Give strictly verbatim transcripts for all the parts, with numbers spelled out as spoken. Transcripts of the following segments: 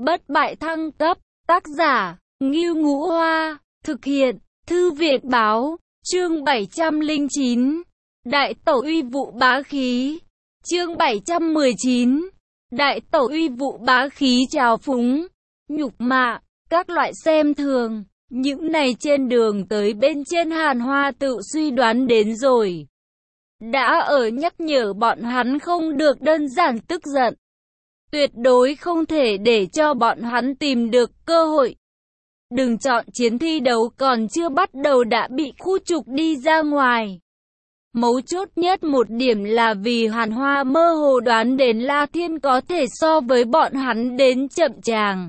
Bất bại thăng cấp, tác giả, Ngưu Ngũ Hoa, thực hiện, Thư viện Báo, chương bảy trăm lẻ chín, Đại Tẩu uy vũ bá khí, chương bảy trăm mười chín, Đại Tẩu uy vũ bá khí trào phúng, nhục mạ, các loại xem thường, những này trên đường tới bên trên Hàn Hoa tự suy đoán đến rồi. Đã ở nhắc nhở bọn hắn không được đơn giản tức giận. Tuyệt đối không thể để cho bọn hắn tìm được cơ hội. Đừng chọn chiến thi đấu còn chưa bắt đầu đã bị khu trục đi ra ngoài. Mấu chốt nhất một điểm là vì Hàn Hoa mơ hồ đoán đến La Thiên có thể so với bọn hắn đến chậm chàng.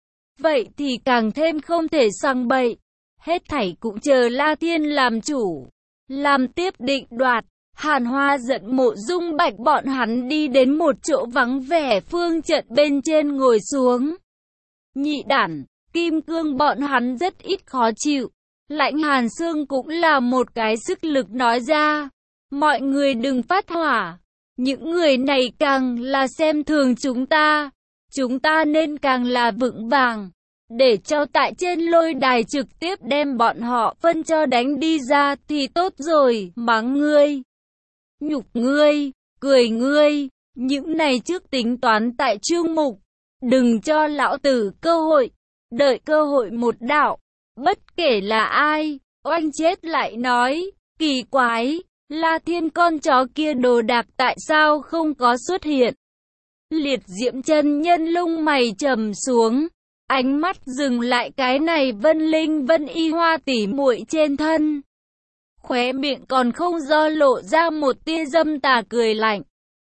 Vậy thì càng thêm không thể sang bậy. Hết thảy cũng chờ La Thiên làm chủ. Làm tiếp định đoạt. Hàn Hoa giận Mộ Dung Bạch bọn hắn đi đến một chỗ vắng vẻ phương trận bên trên ngồi xuống. Nhị đản, Kim Cương bọn hắn rất ít khó chịu. Lãnh Hàn Xương cũng là một cái sức lực nói ra. Mọi người đừng phát hỏa. Những người này càng là xem thường chúng ta. Chúng ta nên càng là vững vàng. Để cho tại trên lôi đài trực tiếp đem bọn họ phân cho đánh đi ra thì tốt rồi. Mắng ngươi, nhục ngươi, cười ngươi, những này trước tính toán tại chương mục. Đừng cho lão tử cơ hội, đợi cơ hội một đạo. Bất kể là ai, oanh chết lại nói, kỳ quái, La Thiên con chó kia đồ đạc tại sao không có xuất hiện. Liệt Diễm chân nhân lông mày trầm xuống, ánh mắt dừng lại cái này Vân Linh Vân Y Hoa tỉ muội trên thân. Khóe miệng còn không do lộ ra một tia dâm tà cười lạnh.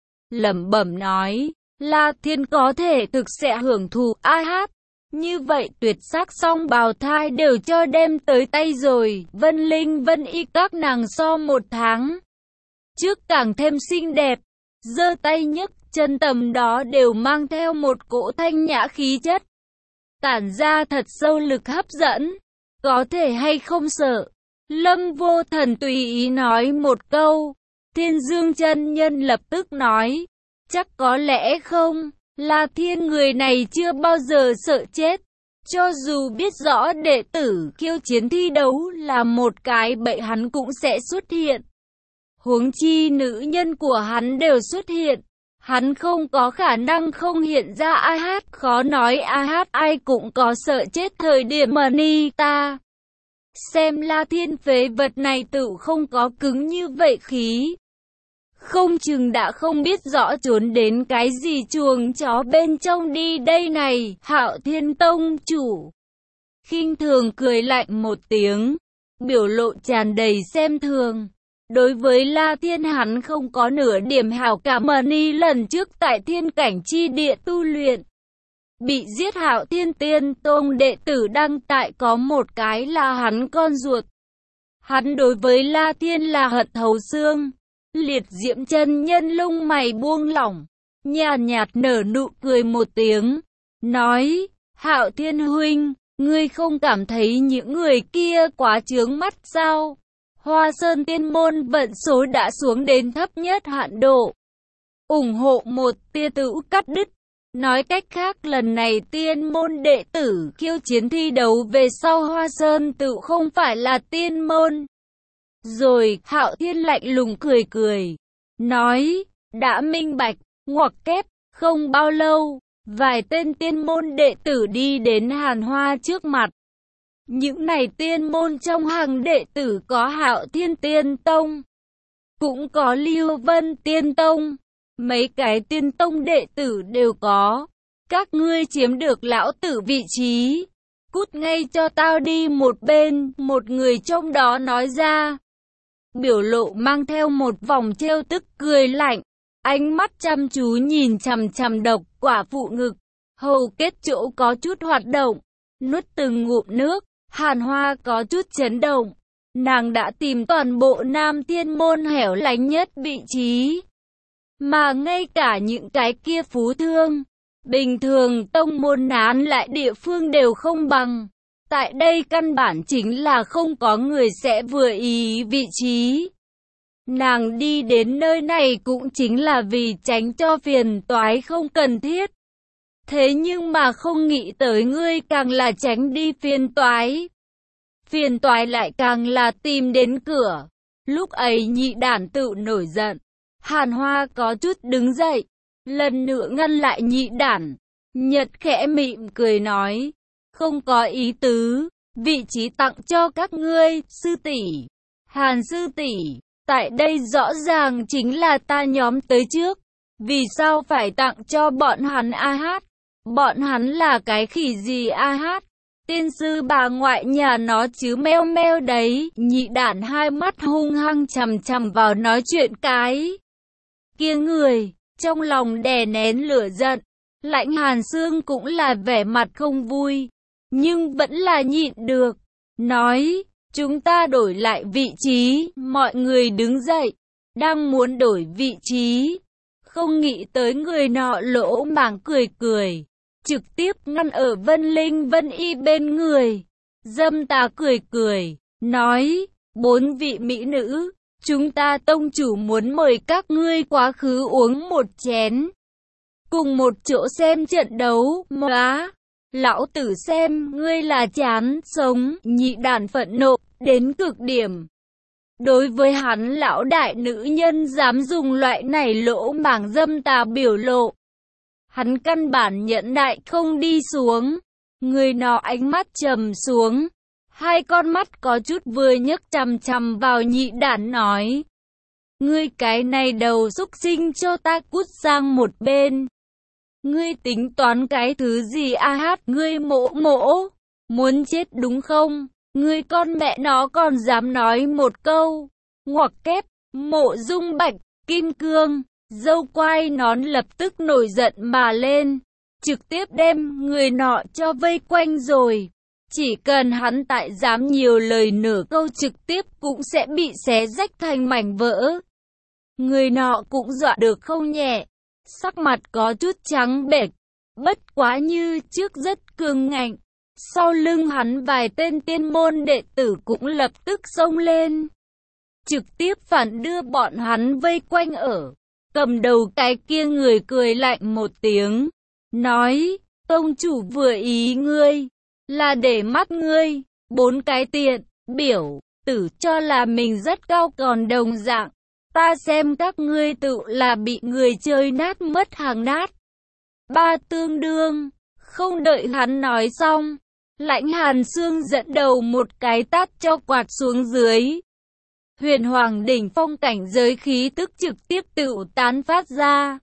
Lẩm bẩm nói, La Thiên có thể thực sẽ hưởng thụ a hát. Như vậy tuyệt sắc song bào thai đều cho đem tới tay rồi. Vân Linh Vân Y các nàng so một tháng trước càng thêm xinh đẹp. Giơ tay nhấc chân tầm đó đều mang theo một cỗ thanh nhã khí chất. Tản ra thật sâu lực hấp dẫn. Có thể hay không sợ. Lâm Vô Thần tùy ý nói một câu. Thiên Dương chân nhân lập tức nói, chắc có lẽ không. La Thiên người này chưa bao giờ sợ chết. Cho dù biết rõ đệ tử khiêu chiến thi đấu là một cái bậy hắn cũng sẽ xuất hiện. Huống chi nữ nhân của hắn đều xuất hiện. Hắn không có khả năng không hiện ra ai hát. Khó nói ai hát ai cũng có sợ chết thời điểm mà ni ta. Xem La Thiên phế vật này tự không có cứng như vậy khí. Không chừng đã không biết rõ trốn đến cái gì chuồng chó bên trong đi đây này. Hạo Thiên Tông chủ khinh thường cười lạnh một tiếng, biểu lộ tràn đầy xem thường. Đối với La Thiên hắn không có nửa điểm hảo cảm mà ni lần trước tại thiên cảnh chi địa tu luyện. Bị giết Hạo Thiên Tiên Tông đệ tử đăng tại có một cái là hắn con ruột. Hắn đối với La Thiên là hận thấu xương. Liệt Diễm chân nhân lông mày buông lỏng, nhàn nhạt nở nụ cười một tiếng, nói, Hạo Thiên huynh, ngươi không cảm thấy những người kia quá chướng mắt sao? Hoa Sơn Tiên môn vận số đã xuống đến thấp nhất hạn độ. ủng hộ một tia tử cắt đứt. Nói cách khác lần này tiên môn đệ tử khiêu chiến thi đấu về sau Hoa Sơn tự không phải là tiên môn. Rồi Hạo Thiên lạnh lùng cười cười, nói, đã minh bạch, ngoặc kép, không bao lâu, vài tên tiên môn đệ tử đi đến Hàn Hoa trước mặt. Những này tiên môn trong hàng đệ tử có Hạo Thiên Tiên Tông, cũng có Lưu Vân Tiên Tông. Mấy cái tiên tông đệ tử đều có. Các ngươi chiếm được lão tử vị trí. Cút ngay cho tao đi một bên, một người trong đó nói ra. Biểu lộ mang theo một vòng trêu tức cười lạnh. Ánh mắt chăm chú nhìn chằm chằm độc quả phụ ngực. Hầu kết chỗ có chút hoạt động. Nuốt từng ngụm nước, Hàn Hoa có chút chấn động. Nàng đã tìm toàn bộ Nam Thiên môn hẻo lánh nhất vị trí. Mà ngay cả những cái kia phú thương, bình thường tông môn nán lại địa phương đều không bằng. Tại đây căn bản chính là không có người sẽ vừa ý vị trí. Nàng đi đến nơi này cũng chính là vì tránh cho phiền toái không cần thiết. Thế nhưng mà không nghĩ tới ngươi càng là tránh đi phiền toái. Phiền toái lại càng là tìm đến cửa. Lúc ấy nhị đản tự nổi giận. Hàn Hoa có chút đứng dậy, lần nữa ngăn lại nhị đản. Nhật khẽ mỉm cười nói, không có ý tứ, vị trí tặng cho các ngươi, sư tỷ. Hàn sư tỷ, tại đây rõ ràng chính là ta nhóm tới trước, vì sao phải tặng cho bọn hắn a hát? Bọn hắn là cái khỉ gì a hát? Tiên sư bà ngoại nhà nó chứ meo meo đấy. Nhị đản hai mắt hung hăng chằm chằm vào nói chuyện cái kia người, trong lòng đè nén lửa giận. Lãnh Hàn Xương cũng là vẻ mặt không vui, nhưng vẫn là nhịn được. Nói, chúng ta đổi lại vị trí. Mọi người đứng dậy, đang muốn đổi vị trí. Không nghĩ tới người nọ lỗ mãng cười cười, trực tiếp ngăn ở Vân Linh Vân Y bên người. Dâm tà cười cười, nói, bốn vị mỹ nữ, chúng ta tông chủ muốn mời các ngươi quá khứ uống một chén. Cùng một chỗ xem trận đấu, móa. Lão tử xem, ngươi là chán sống. Nhị đản phẫn nộ, đến cực điểm. Đối với hắn lão đại nữ nhân dám dùng loại này lỗ mãng dâm tà biểu lộ, hắn căn bản nhẫn nại không đi xuống. Người nọ ánh mắt trầm xuống, hai con mắt có chút vừa nhấc chằm chằm vào nhị đản nói, ngươi cái này đầu xúc sinh cho ta cút sang một bên. Ngươi tính toán cái thứ gì a hát? Ngươi mỗ mỗ, muốn chết đúng không? Ngươi con mẹ nó còn dám nói một câu. Ngoặc kép, Mộ Dung Bạch, Kim Cương, dâu quai nón lập tức nổi giận mà lên, trực tiếp đem người nọ cho vây quanh rồi. Chỉ cần hắn tại dám nhiều lời nửa câu trực tiếp cũng sẽ bị xé rách thành mảnh vỡ. Người nọ cũng dọa được không nhẹ, sắc mặt có chút trắng bệch, bất quá như trước rất cường ngạnh. Sau lưng hắn vài tên tiên môn đệ tử cũng lập tức xông lên, trực tiếp phản đưa bọn hắn vây quanh ở. Cầm đầu cái kia người cười lạnh một tiếng, nói, tông chủ vừa ý ngươi, là để mắt ngươi, bốn cái tiện, biểu, tử cho là mình rất cao còn đồng dạng. Ta xem các ngươi tự là bị người chơi nát mất hàng nát. Ba tương đương, không đợi hắn nói xong, Lãnh Hàn Xương dẫn đầu một cái tát cho quạt xuống dưới. Huyền Hoàng đỉnh phong cảnh giới khí tức trực tiếp tự tán phát ra.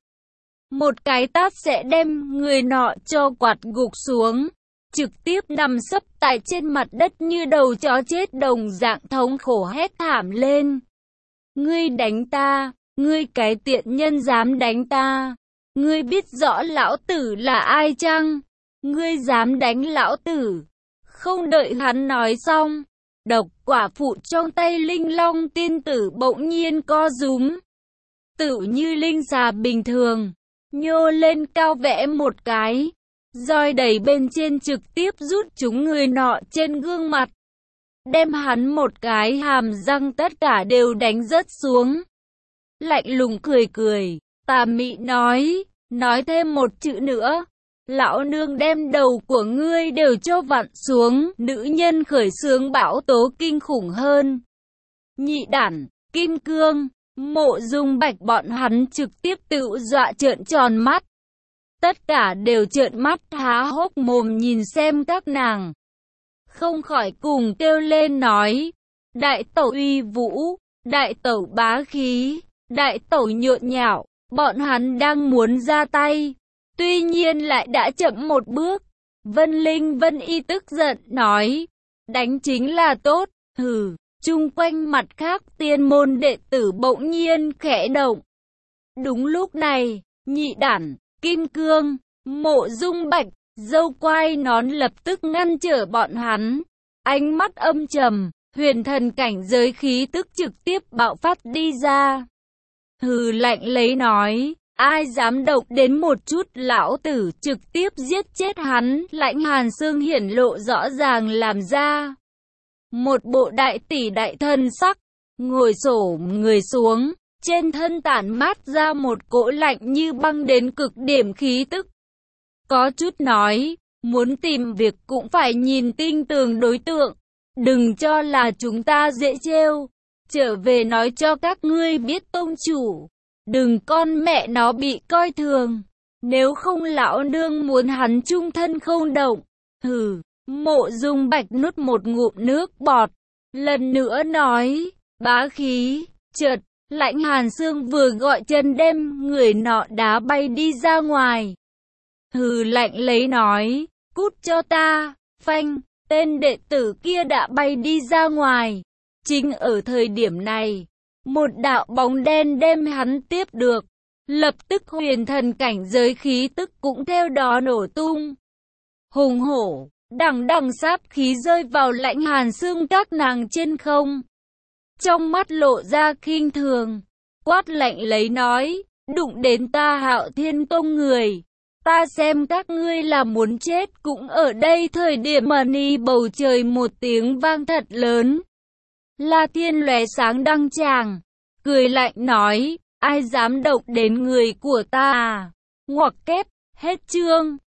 Một cái tát sẽ đem người nọ cho quạt gục xuống, trực tiếp nằm sấp tại trên mặt đất như đầu chó chết đồng dạng thống khổ hét thảm lên. Ngươi đánh ta, ngươi cái tiện nhân dám đánh ta, ngươi biết rõ lão tử là ai chăng? Ngươi dám đánh lão tử? Không đợi hắn nói xong, độc quả phụ trong tay Linh Long tiên tử bỗng nhiên co rúm, tự như linh xà bình thường, nhô lên cao vẽ một cái, roi đẩy bên trên trực tiếp rút chúng người nọ trên gương mặt, đem hắn một cái hàm răng tất cả đều đánh rớt xuống. Lạnh lùng cười cười, tà mị nói, nói thêm một chữ nữa, lão nương đem đầu của ngươi đều cho vặn xuống. Nữ nhân khởi xướng bão tố kinh khủng hơn. Nhị đản, Kim Cương, Mộ Dung Bạch bọn hắn trực tiếp tự dọa trợn tròn mắt. Tất cả đều trợn mắt há hốc mồm nhìn xem các nàng, không khỏi cùng kêu lên nói, đại tẩu uy vũ, đại tẩu bá khí, đại tẩu nhộn nhạo. Bọn hắn đang muốn ra tay, tuy nhiên lại đã chậm một bước. Vân Linh Vân Y tức giận nói, đánh chính là tốt, hừ. Chung quanh mặt khác tiên môn đệ tử bỗng nhiên khẽ động. Đúng lúc này, nhị đản, Kim Cương, Mộ Dung Bạch, dâu quai nón lập tức ngăn trở bọn hắn. Ánh mắt âm trầm, huyền thần cảnh giới khí tức trực tiếp bạo phát đi ra. Hừ lạnh lấy nói, ai dám động đến một chút lão tử trực tiếp giết chết hắn. Lãnh Hàn Xương hiển lộ rõ ràng làm ra một bộ đại tỷ đại thân sắc, ngồi xổm người xuống, trên thân tản mát ra một cỗ lạnh như băng đến cực điểm khí tức. có chút nói, muốn tìm việc cũng phải nhìn tinh tường đối tượng, đừng cho là chúng ta dễ trêu. Trở về nói cho các ngươi biết tông chủ, đừng con mẹ nó bị coi thường, nếu không lão nương muốn hắn chung thân không động. Hừ, Mộ Dung Bạch nuốt một ngụm nước bọt, lần nữa nói, bá khí, chợt, Lãnh Hàn Xương vừa gọi chân đem người nọ đá bay đi ra ngoài. Hừ lạnh lấy nói, cút cho ta, phanh, tên đệ tử kia đã bay đi ra ngoài. Chính ở thời điểm này, một đạo bóng đen đem hắn tiếp được, lập tức huyền thần cảnh giới khí tức cũng theo đó nổ tung. Hùng hổ, đằng đằng sát khí rơi vào Lãnh Hàn Xương các nàng trên không. Trong mắt lộ ra khinh thường, quát lạnh lấy nói, đụng đến ta Hạo Thiên Tông người, ta xem các ngươi là muốn chết cũng ở đây. Thời điểm mà ni bầu trời một tiếng vang thật lớn, La Thiên lóe sáng đăng tràng, cười lạnh nói, ai dám động đến người của ta à? Ngoặc kép, hết chương.